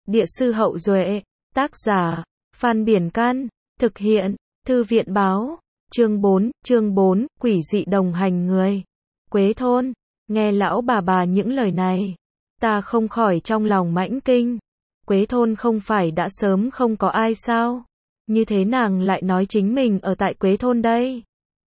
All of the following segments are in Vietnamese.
Địa sư Hậu Duệ, tác giả, Phan Biển Can, thực hiện, Thư viện Báo, chương 4, quỷ dị đồng hành người. Quế thôn, nghe lão bà những lời này, ta không khỏi trong lòng mãnh kinh. Quế thôn không phải đã sớm không có ai sao? Như thế nàng lại nói chính mình ở tại Quế thôn đây?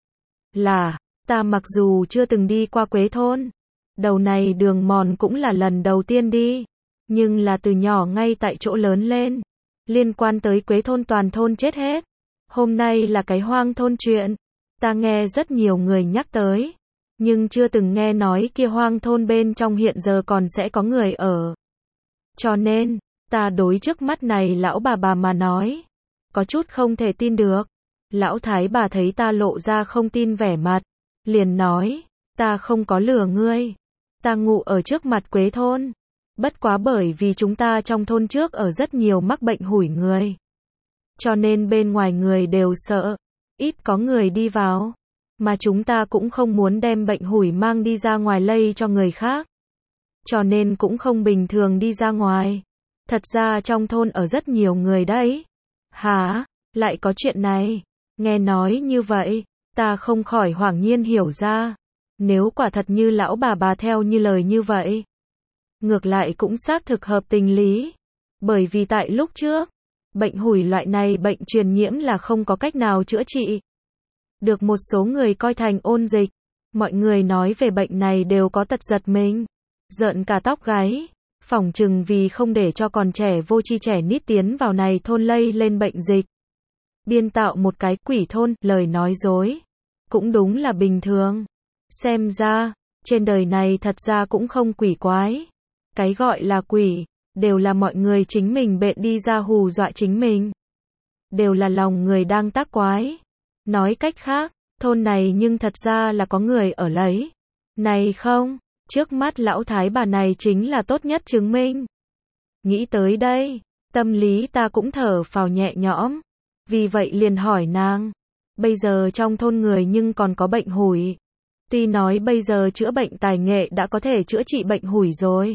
Là, ta mặc dù chưa từng đi qua Quế thôn, đầu này đường mòn cũng là lần đầu tiên đi, nhưng là từ nhỏ ngay tại chỗ lớn lên, liên quan tới Quế thôn toàn thôn chết hết. Hôm nay là cái hoang thôn chuyện, ta nghe rất nhiều người nhắc tới, nhưng chưa từng nghe nói kia hoang thôn bên trong hiện giờ còn sẽ có người ở. Cho nên, ta đối trước mắt này lão bà mà nói, có chút không thể tin được. Lão thái bà thấy ta lộ ra không tin vẻ mặt, liền nói, ta không có lừa ngươi, ta ngụ ở trước mặt Quế thôn. Bất quá bởi vì chúng ta trong thôn trước ở rất nhiều mắc bệnh hủi người, cho nên bên ngoài người đều sợ, ít có người đi vào, mà chúng ta cũng không muốn đem bệnh hủi mang đi ra ngoài lây cho người khác, cho nên cũng không bình thường đi ra ngoài. Thật ra trong thôn ở rất nhiều người đấy. Hả? Lại có chuyện này? Nghe nói như vậy, ta không khỏi hoảng nhiên hiểu ra. Nếu quả thật như lão bà theo như lời như vậy, ngược lại cũng xác thực hợp tình lý. Bởi vì tại lúc trước, bệnh hủi loại này bệnh truyền nhiễm là không có cách nào chữa trị. Được một số người coi thành ôn dịch. Mọi người nói về bệnh này đều có tật giật mình, rợn cả tóc gáy. Phỏng chừng vì không để cho còn trẻ vô tri trẻ nít tiến vào này thôn lây lên bệnh dịch, biên tạo một cái quỷ thôn, lời nói dối. Cũng đúng là bình thường. Xem ra, trên đời này thật ra cũng không quỷ quái. Cái gọi là quỷ, đều là mọi người chính mình bện đi ra hù dọa chính mình. Đều là lòng người đang tác quái. Nói cách khác, thôn này nhưng thật ra là có người ở lấy. Này không, trước mắt lão thái bà này chính là tốt nhất chứng minh. Nghĩ tới đây, tâm lý ta cũng thở phào nhẹ nhõm. Vì vậy liền hỏi nàng, bây giờ trong thôn người nhưng còn có bệnh hủi. Tuy nói bây giờ chữa bệnh tài nghệ đã có thể chữa trị bệnh hủi rồi.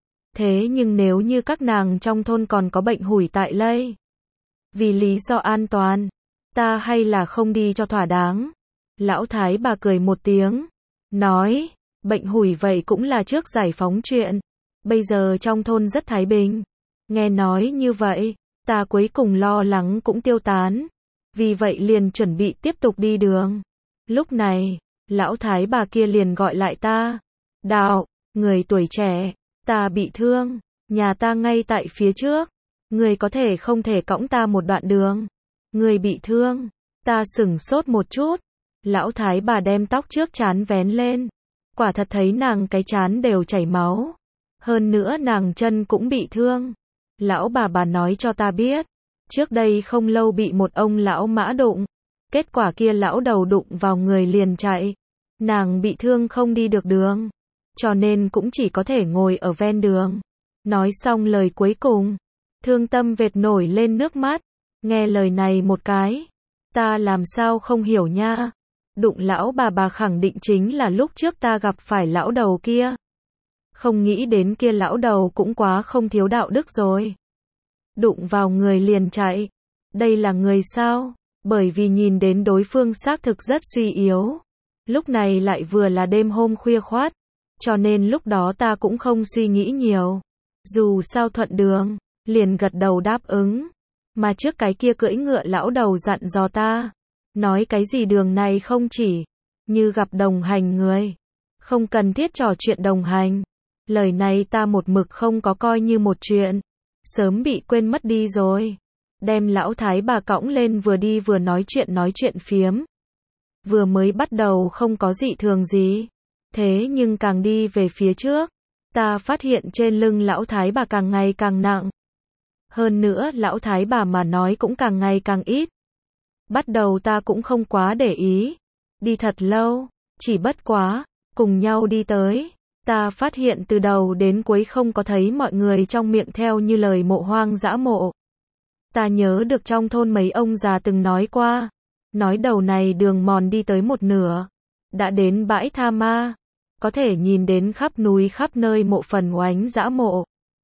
Thế nhưng nếu như các nàng trong thôn còn có bệnh hủi tại lây, vì lý do an toàn, ta hay là không đi cho thỏa đáng. Lão thái bà cười một tiếng, nói, bệnh hủi vậy cũng là trước giải phóng chuyện. Bây giờ trong thôn rất thái bình. Nghe nói như vậy, ta cuối cùng lo lắng cũng tiêu tán. Vì vậy liền chuẩn bị tiếp tục đi đường. Lúc này, lão thái bà kia liền gọi lại ta. Đạo, người tuổi trẻ, ta bị thương, nhà ta ngay tại phía trước. Người có thể không thể cõng ta một đoạn đường. Người bị thương, ta sửng sốt một chút. Lão thái bà đem tóc trước trán vén lên. Quả thật thấy nàng cái trán đều chảy máu. Hơn nữa nàng chân cũng bị thương. Lão bà nói cho ta biết, trước đây không lâu bị một ông lão mã đụng. Kết quả kia lão đầu đụng vào người liền chạy. Nàng bị thương không đi được đường, cho nên cũng chỉ có thể ngồi ở ven đường. Nói xong lời cuối cùng, thương tâm vệt nổi lên nước mắt. Nghe lời này một cái, ta làm sao không hiểu nha. Đụng lão bà khẳng định chính là lúc trước ta gặp phải lão đầu kia. Không nghĩ đến kia lão đầu cũng quá không thiếu đạo đức rồi. Đụng vào người liền chạy. Đây là người sao? Bởi vì nhìn đến đối phương xác thực rất suy yếu. Lúc này lại vừa là đêm hôm khuya khoắt. Cho nên lúc đó ta cũng không suy nghĩ nhiều. Dù sao thuận đường, liền gật đầu đáp ứng. Mà trước cái kia cưỡi ngựa lão đầu dặn dò ta. Nói cái gì đường này không chỉ như gặp đồng hành người, không cần thiết trò chuyện đồng hành. Lời này ta một mực không có coi như một chuyện, sớm bị quên mất đi rồi. Đem lão thái bà cõng lên vừa đi vừa nói chuyện phiếm. Vừa mới bắt đầu không có dị thường gì, thế nhưng càng đi về phía trước, ta phát hiện trên lưng lão thái bà càng ngày càng nặng. Hơn nữa lão thái bà mà nói cũng càng ngày càng ít. Bắt đầu ta cũng không quá để ý. Đi thật lâu, chỉ bất quá, cùng nhau đi tới. Ta phát hiện từ đầu đến cuối không có thấy mọi người trong miệng theo như lời mộ hoang dã mộ. Ta nhớ được trong thôn mấy ông già từng nói qua. Nói đầu này đường mòn đi tới một nửa. Đã đến bãi tha ma. Có thể nhìn đến khắp núi khắp nơi mộ phần oánh dã mộ.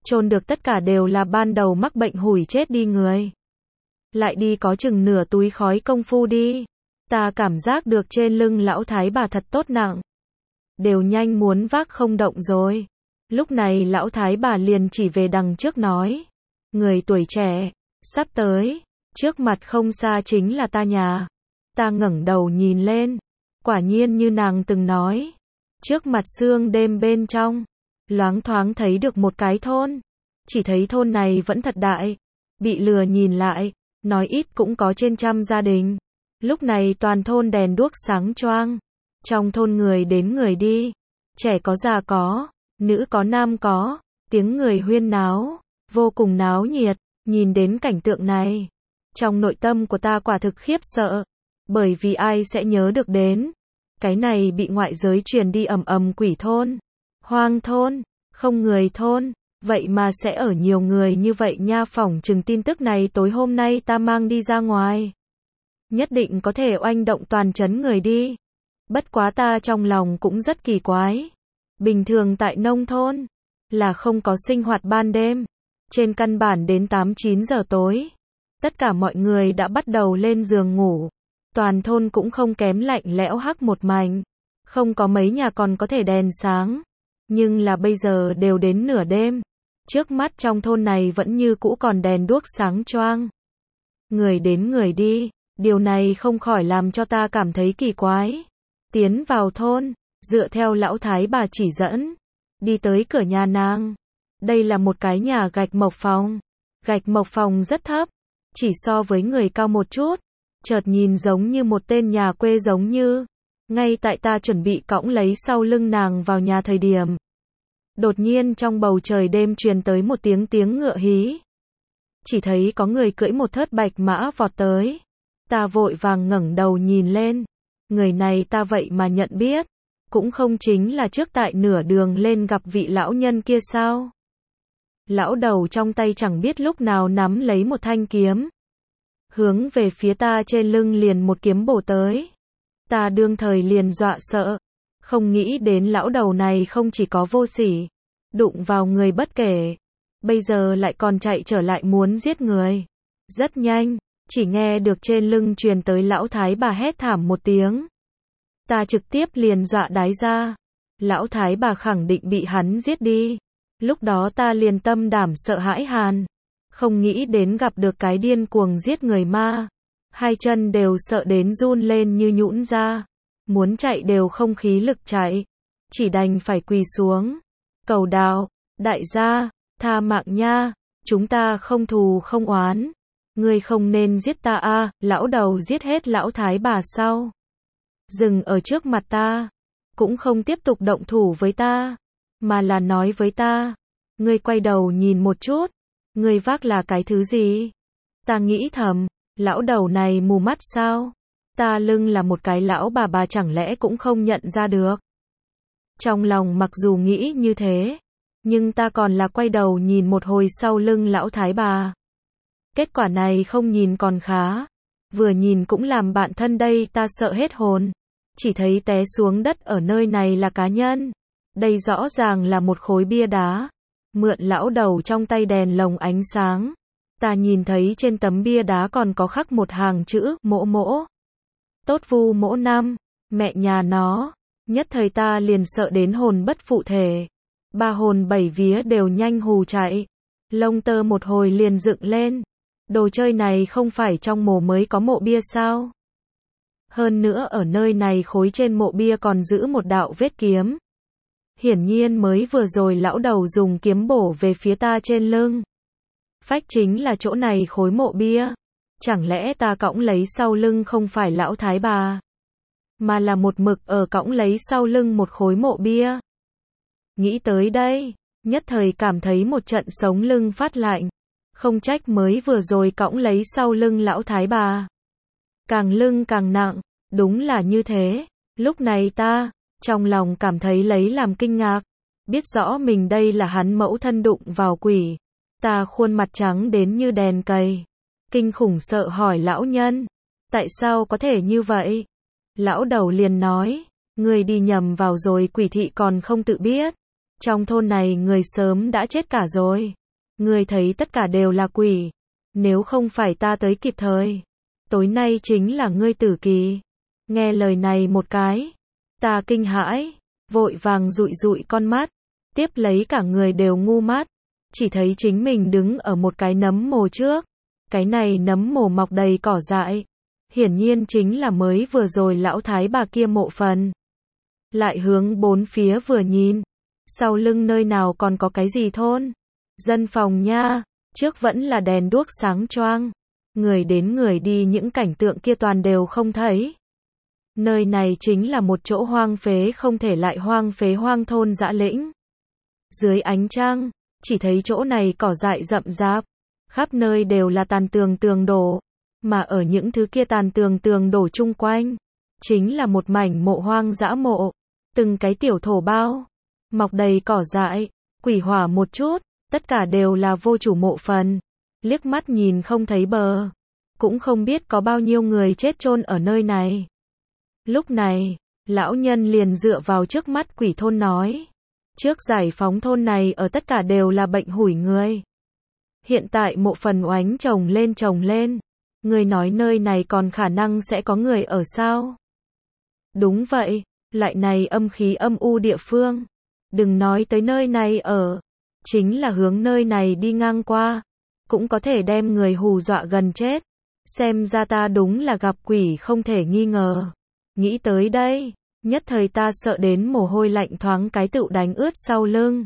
chôn được tất cả đều là ban đầu mắc bệnh hủi chết đi người. Lại đi có chừng nửa túi khói công phu đi. Ta cảm giác được trên lưng lão thái bà thật tốt nặng. Đều nhanh muốn vác không động rồi. Lúc này lão thái bà liền chỉ về đằng trước nói. Người tuổi trẻ, sắp tới, trước mặt không xa chính là ta nhà. Ta ngẩng đầu nhìn lên, quả nhiên như nàng từng nói. Trước mặt sương đêm bên trong, loáng thoáng thấy được một cái thôn. Chỉ thấy thôn này vẫn thật đại, bị lừa nhìn lại, nói ít cũng có trên 100 gia đình. Lúc này toàn thôn đèn đuốc sáng choang. Trong thôn người đến người đi, trẻ có già có, nữ có nam có, tiếng người huyên náo, vô cùng náo nhiệt. Nhìn đến cảnh tượng này, trong nội tâm của ta quả thực khiếp sợ, bởi vì ai sẽ nhớ được đến. Cái này bị ngoại giới truyền đi ầm ầm quỷ thôn, hoang thôn, không người thôn, vậy mà sẽ ở nhiều người như vậy nha. Phỏng chừng tin tức này tối hôm nay ta mang đi ra ngoài, nhất định có thể oanh động toàn trấn người đi. Bất quá ta trong lòng cũng rất kỳ quái. Bình thường tại nông thôn, là không có sinh hoạt ban đêm. Trên căn bản đến 8-9 giờ tối, tất cả mọi người đã bắt đầu lên giường ngủ. Toàn thôn cũng không kém lạnh lẽo hắc một mảnh. Không có mấy nhà còn có thể đèn sáng. Nhưng là bây giờ đều đến nửa đêm. Trước mắt trong thôn này vẫn như cũ còn đèn đuốc sáng choang. Người đến người đi, điều này không khỏi làm cho ta cảm thấy kỳ quái. Tiến vào thôn, dựa theo lão thái bà chỉ dẫn, đi tới cửa nhà nàng. Đây là một cái nhà gạch mộc phòng. Gạch mộc phòng rất thấp, chỉ so với người cao một chút. Chợt nhìn giống như một tên nhà quê giống như. Ngay tại ta chuẩn bị cõng lấy sau lưng nàng vào nhà thời điểm. Đột nhiên trong bầu trời đêm truyền tới một tiếng ngựa hí. Chỉ thấy có người cưỡi một thớt bạch mã vọt tới. Ta vội vàng ngẩng đầu nhìn lên. Người này ta vậy mà nhận biết. Cũng không chính là trước tại nửa đường lên gặp vị lão nhân kia sao? Lão đầu trong tay chẳng biết lúc nào nắm lấy một thanh kiếm. Hướng về phía ta trên lưng liền một kiếm bổ tới. Ta đương thời liền dọa sợ. Không nghĩ đến lão đầu này không chỉ có vô sỉ, đụng vào người bất kể. Bây giờ lại còn chạy trở lại muốn giết người. Rất nhanh, chỉ nghe được trên lưng truyền tới lão thái bà hét thảm một tiếng. Ta trực tiếp liền dọa đái ra. Lão thái bà khẳng định bị hắn giết đi. Lúc đó ta liền tâm đảm sợ hãi hàn. Không nghĩ đến gặp được cái điên cuồng giết người ma. Hai chân đều sợ đến run lên như nhũn ra. Muốn chạy đều không khí lực chạy. Chỉ đành phải quỳ xuống. Cầu đạo, đại gia, tha mạng nha. Chúng ta không thù không oán. Ngươi không nên giết ta a. Lão đầu giết hết lão thái bà sau. Dừng ở trước mặt ta. Cũng không tiếp tục động thủ với ta. Mà là nói với ta. Ngươi quay đầu nhìn một chút. Ngươi vác là cái thứ gì? Ta nghĩ thầm. Lão đầu này mù mắt sao? Ta lưng là một cái lão bà chẳng lẽ cũng không nhận ra được. Trong lòng mặc dù nghĩ như thế. Nhưng ta còn là quay đầu nhìn một hồi sau lưng lão thái bà. Kết quả này không nhìn còn khá. Vừa nhìn cũng làm bạn thân đây ta sợ hết hồn. Chỉ thấy té xuống đất ở nơi này là cá nhân. Đây rõ ràng là một khối bia đá. Mượn lão đầu trong tay đèn lồng ánh sáng. Ta nhìn thấy trên tấm bia đá còn có khắc một hàng chữ mỗ mỗ. Tốt vu mỗ năm. Mẹ nhà nó. Nhất thời ta liền sợ đến hồn bất phụ thể. Ba hồn bảy vía đều nhanh hù chạy. Lông tơ một hồi liền dựng lên. Đồ chơi này không phải trong mộ mới có mộ bia sao? Hơn nữa ở nơi này khối trên mộ bia còn giữ một đạo vết kiếm. Hiển nhiên mới vừa rồi lão đầu dùng kiếm bổ về phía ta trên lưng. Phách chính là chỗ này khối mộ bia. Chẳng lẽ ta cõng lấy sau lưng không phải lão thái bà, mà là một mực ở cõng lấy sau lưng một khối mộ bia. Nghĩ tới đây, nhất thời cảm thấy một trận sống lưng phát lạnh. Không trách mới vừa rồi cõng lấy sau lưng lão thái bà. Càng lưng càng nặng, đúng là như thế. Lúc này ta, trong lòng cảm thấy lấy làm kinh ngạc. Biết rõ mình đây là hắn mẫu thân đụng vào quỷ. Ta khuôn mặt trắng đến như đèn cầy. Kinh khủng sợ hỏi lão nhân. Tại sao có thể như vậy? Lão đầu liền nói. Người đi nhầm vào rồi, quỷ thị còn không tự biết. Trong thôn này người sớm đã chết cả rồi. Ngươi thấy tất cả đều là quỷ. Nếu không phải ta tới kịp thời, tối nay chính là ngươi tử kỳ. Nghe lời này một cái, ta kinh hãi, vội vàng dụi dụi con mắt, tiếp lấy cả người đều ngu mắt, chỉ thấy chính mình đứng ở một cái nấm mồ trước. Cái này nấm mồ mọc đầy cỏ dại, hiển nhiên chính là mới vừa rồi lão thái bà kia mộ phần. Lại hướng bốn phía vừa nhìn, sau lưng nơi nào còn có cái gì thôn, dân phòng nha, trước vẫn là đèn đuốc sáng choang, người đến người đi những cảnh tượng kia toàn đều không thấy. Nơi này chính là một chỗ hoang phế không thể lại hoang phế hoang thôn dã lĩnh. Dưới ánh trăng, chỉ thấy chỗ này cỏ dại rậm rạp, khắp nơi đều là tàn tường đổ, mà ở những thứ kia tàn tường đổ chung quanh, chính là một mảnh mộ hoang dã mộ, từng cái tiểu thổ bao, mọc đầy cỏ dại, quỷ hỏa một chút, tất cả đều là vô chủ mộ phần, liếc mắt nhìn không thấy bờ, cũng không biết có bao nhiêu người chết chôn ở nơi này. Lúc này, lão nhân liền dựa vào trước mắt quỷ thôn nói, trước giải phóng thôn này ở tất cả đều là bệnh hủi người. Hiện tại mộ phần oánh chồng lên, người nói nơi này còn khả năng sẽ có người ở sao? Đúng vậy, loại này âm khí âm u địa phương, đừng nói tới nơi này ở, chính là hướng nơi này đi ngang qua, cũng có thể đem người hù dọa gần chết. Xem ra ta đúng là gặp quỷ không thể nghi ngờ. Nghĩ tới đây, nhất thời ta sợ đến mồ hôi lạnh thoáng cái tựu đánh ướt sau lưng.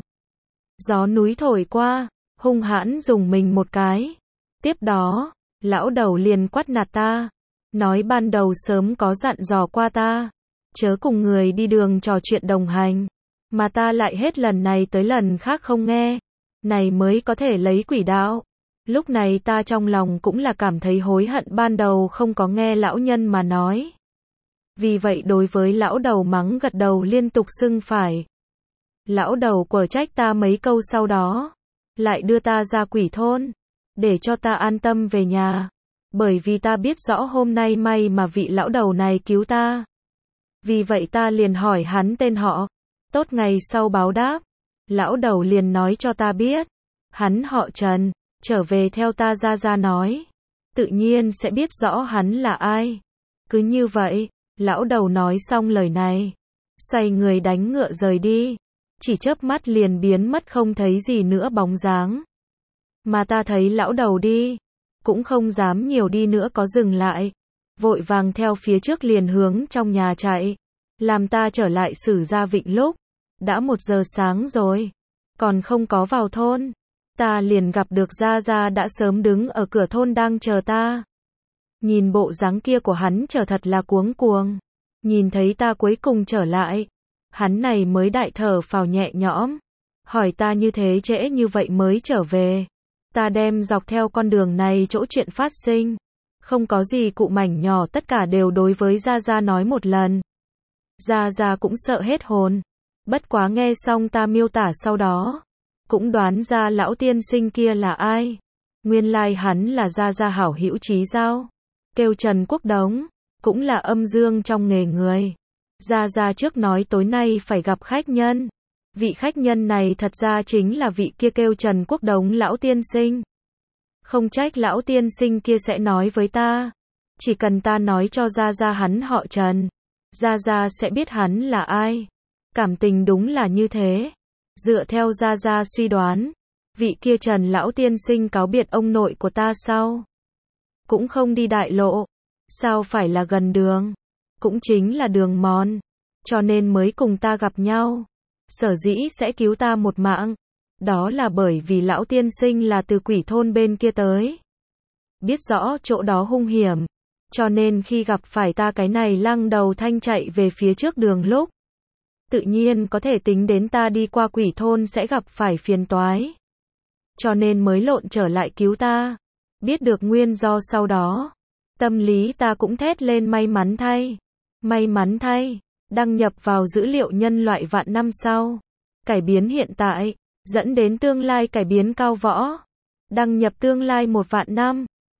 Gió núi thổi qua, hung hãn dùng mình một cái. Tiếp đó, lão đầu liền quát nạt ta, nói ban đầu sớm có dặn dò qua ta, chớ cùng người đi đường trò chuyện đồng hành, mà ta lại hết lần này tới lần khác không nghe, này mới có thể lấy quỷ đạo. Lúc này ta trong lòng cũng là cảm thấy hối hận ban đầu không có nghe lão nhân mà nói. Vì vậy đối với lão đầu mắng gật đầu liên tục xưng phải. Lão đầu quở trách ta mấy câu sau đó, lại đưa ta ra quỷ thôn, để cho ta an tâm về nhà. Bởi vì ta biết rõ hôm nay may mà vị lão đầu này cứu ta. Vì vậy ta liền hỏi hắn tên họ, tốt ngày sau báo đáp. Lão đầu liền nói cho ta biết, hắn họ Trần, trở về theo ta ra nói. Tự nhiên sẽ biết rõ hắn là ai. Cứ như vậy, lão đầu nói xong lời này, xoay người đánh ngựa rời đi, chỉ chớp mắt liền biến mất không thấy gì nữa bóng dáng. Mà ta thấy lão đầu đi, cũng không dám nhiều đi nữa có dừng lại, vội vàng theo phía trước liền hướng trong nhà chạy, làm ta trở lại Sử Gia Vịnh lúc, đã 1 giờ sáng rồi, còn không có vào thôn, ta liền gặp được Gia Gia đã sớm đứng ở cửa thôn đang chờ ta. Nhìn bộ dáng kia của hắn chờ thật là cuống cuồng, nhìn thấy ta cuối cùng trở lại, hắn này mới đại thở phào nhẹ nhõm, hỏi ta như thế trễ như vậy mới trở về. Ta đem dọc theo con đường này chỗ chuyện phát sinh, không có gì cụ mảnh nhỏ tất cả đều đối với Gia Gia nói một lần. Gia Gia cũng sợ hết hồn, bất quá nghe xong ta miêu tả sau đó, cũng đoán ra lão tiên sinh kia là ai. Nguyên lai hắn là Gia Gia hảo hữu chí giao, kêu Trần Quốc Đống, cũng là âm dương trong nghề người. Gia Gia trước nói tối nay phải gặp khách nhân. Vị khách nhân này thật ra chính là vị kia kêu Trần Quốc Đống lão tiên sinh. Không trách lão tiên sinh kia sẽ nói với ta, chỉ cần ta nói cho Gia Gia hắn họ Trần, Gia Gia sẽ biết hắn là ai. Cảm tình đúng là như thế. Dựa theo Gia Gia suy đoán, vị kia Trần lão tiên sinh cáo biệt ông nội của ta sau, cũng không đi đại lộ, sao phải là gần đường, cũng chính là đường mòn, cho nên mới cùng ta gặp nhau. Sở dĩ sẽ cứu ta một mạng, đó là bởi vì lão tiên sinh là từ quỷ thôn bên kia tới. Biết rõ chỗ đó hung hiểm, cho nên khi gặp phải ta cái này lăng đầu thanh chạy về phía trước đường lúc, tự nhiên có thể tính đến ta đi qua quỷ thôn sẽ gặp phải phiền toái. Cho nên mới lộn trở lại cứu ta. Biết được nguyên do sau đó, tâm lý ta cũng thét lên may mắn thay. May mắn thay. Đăng nhập vào dữ liệu nhân loại vạn năm sau, cải biến hiện tại, dẫn đến tương lai cải biến cao võ. Đăng nhập tương lai 1 vạn năm.